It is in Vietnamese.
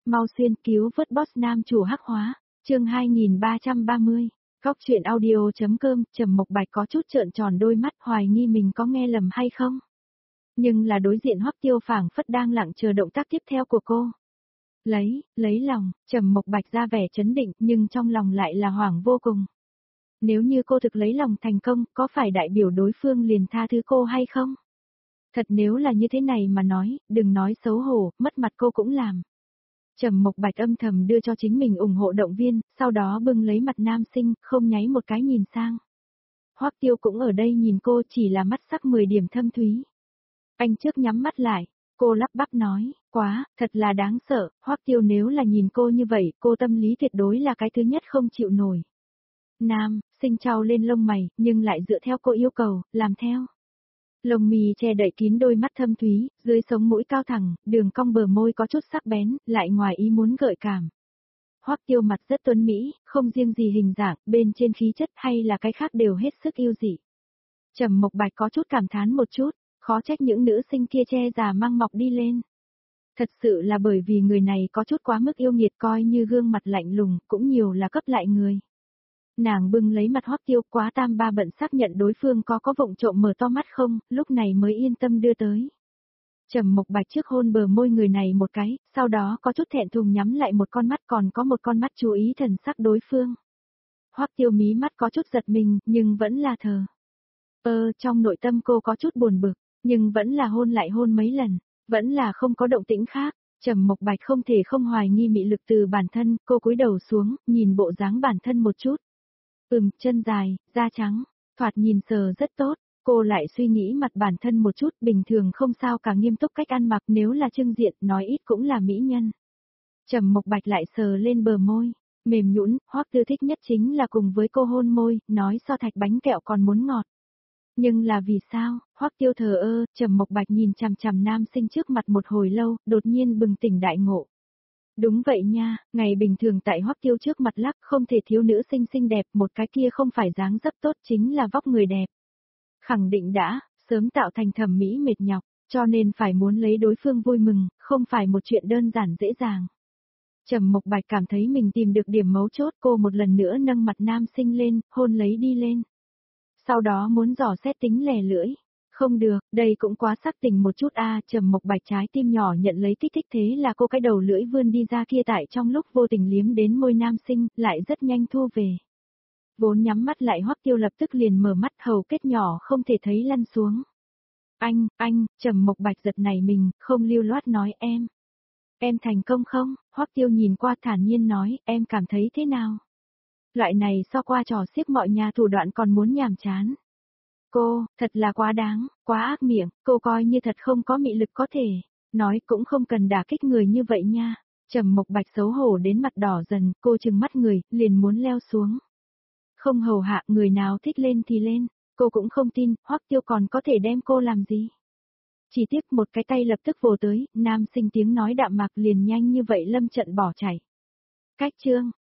Mau xuyên cứu vớt boss nam chủ hắc hóa, chương 2330, góc chuyện audio.com, Trầm Mộc Bạch có chút trợn tròn đôi mắt hoài nghi mình có nghe lầm hay không. Nhưng là đối diện Hoắc Tiêu phảng phất đang lặng chờ động tác tiếp theo của cô. Lấy lòng, Trầm Mộc Bạch ra vẻ trấn định nhưng trong lòng lại là hoảng vô cùng. Nếu như cô thực lấy lòng thành công, có phải đại biểu đối phương liền tha thứ cô hay không? Thật nếu là như thế này mà nói, đừng nói xấu hổ, mất mặt cô cũng làm. Trầm Mộc Bạch âm thầm đưa cho chính mình ủng hộ động viên, sau đó bưng lấy mặt nam sinh, không nháy một cái nhìn sang. Hoắc Tiêu cũng ở đây nhìn cô chỉ là mắt sắc 10 điểm thâm thúy. Anh trước nhắm mắt lại, cô lắp bắp nói, quá, thật là đáng sợ, Hoắc Tiêu nếu là nhìn cô như vậy, cô tâm lý tuyệt đối là cái thứ nhất không chịu nổi. Nam, sinh trao lên lông mày, nhưng lại dựa theo cô yêu cầu, làm theo. Lông mì che đậy kín đôi mắt thâm thúy, dưới sống mũi cao thẳng, đường cong bờ môi có chút sắc bén, lại ngoài ý muốn gợi cảm. Hoắc Tiêu mặt rất tuấn mỹ, không riêng gì hình dạng, bên trên khí chất hay là cái khác đều hết sức yêu dị. Trầm Mộc Bạch có chút cảm thán một chút, khó trách những nữ sinh kia che già mang mọc đi lên. Thật sự là bởi vì người này có chút quá mức yêu nghiệt, coi như gương mặt lạnh lùng, cũng nhiều là cấp lại người. Nàng bưng lấy mặt Hoắc Tiêu, quá tam ba bận xác nhận đối phương có vụng trộm mở to mắt không, lúc này mới yên tâm đưa tới. Trầm Mộc Bạch trước hôn bờ môi người này một cái, sau đó có chút thẹn thùng nhắm lại một con mắt, còn có một con mắt chú ý thần sắc đối phương. Hoắc Tiêu mí mắt có chút giật mình, nhưng vẫn là thờ. Trong nội tâm cô có chút buồn bực, nhưng vẫn là hôn lại hôn mấy lần, vẫn là không có động tĩnh khác. Trầm Mộc Bạch không thể không hoài nghi mị lực từ bản thân, cô cúi đầu xuống, nhìn bộ dáng bản thân một chút. Chân dài, da trắng, thoạt nhìn sờ rất tốt, cô lại suy nghĩ mặt bản thân một chút, bình thường không sao cả, nghiêm túc cách ăn mặc, nếu là trưng diện, nói ít cũng là mỹ nhân. Trầm Mộc Bạch lại sờ lên bờ môi, mềm nhũn, Hoắc Tiêu thích nhất chính là cùng với cô hôn môi, nói so thạch bánh kẹo còn muốn ngọt. Nhưng là vì sao, Hoắc Tiêu thờ ơ, Trầm Mộc Bạch nhìn chằm chằm nam sinh trước mặt một hồi lâu, đột nhiên bừng tỉnh đại ngộ. Đúng vậy nha, ngày bình thường tại Hoắc Tiêu trước mặt lắc không thể thiếu nữ xinh xinh đẹp, một cái kia không phải dáng dấp tốt chính là vóc người đẹp. Khẳng định đã, sớm tạo thành thẩm mỹ mệt nhọc, cho nên phải muốn lấy đối phương vui mừng, không phải một chuyện đơn giản dễ dàng. Trầm Mộc Bạch cảm thấy mình tìm được điểm mấu chốt, cô một lần nữa nâng mặt nam sinh lên, hôn lấy đi lên. Sau đó muốn dò xét tính lè lưỡi. Không được, đây cũng quá sắc tình một chút a. Trầm Mộc Bạch trái tim nhỏ nhận lấy kích thích, thế là cô cái đầu lưỡi vươn đi ra kia, tại trong lúc vô tình liếm đến môi nam sinh, lại rất nhanh thu về. Vốn nhắm mắt lại Hoắc Tiêu lập tức liền mở mắt, hầu kết nhỏ không thể thấy lăn xuống. Anh, Trầm Mộc Bạch giật nảy mình, không lưu loát nói em thành công không? Hoắc Tiêu nhìn qua thản nhiên nói, em cảm thấy thế nào? Loại này so qua trò xiếc mọi nhà thủ đoạn còn muốn nhàm chán. Cô, thật là quá đáng, quá ác miệng, cô coi như thật không có mị lực có thể. Nói cũng không cần đả kích người như vậy nha. Trầm Mộc Bạch xấu hổ đến mặt đỏ dần, cô trừng mắt người, liền muốn leo xuống. Không hầu hạ, người nào thích lên thì lên, cô cũng không tin, Hoắc Tiêu còn có thể đem cô làm gì. Chỉ tiếc một cái tay lập tức vồ tới, nam sinh tiếng nói đạm mạc liền nhanh như vậy lâm trận bỏ chạy. Cách chương,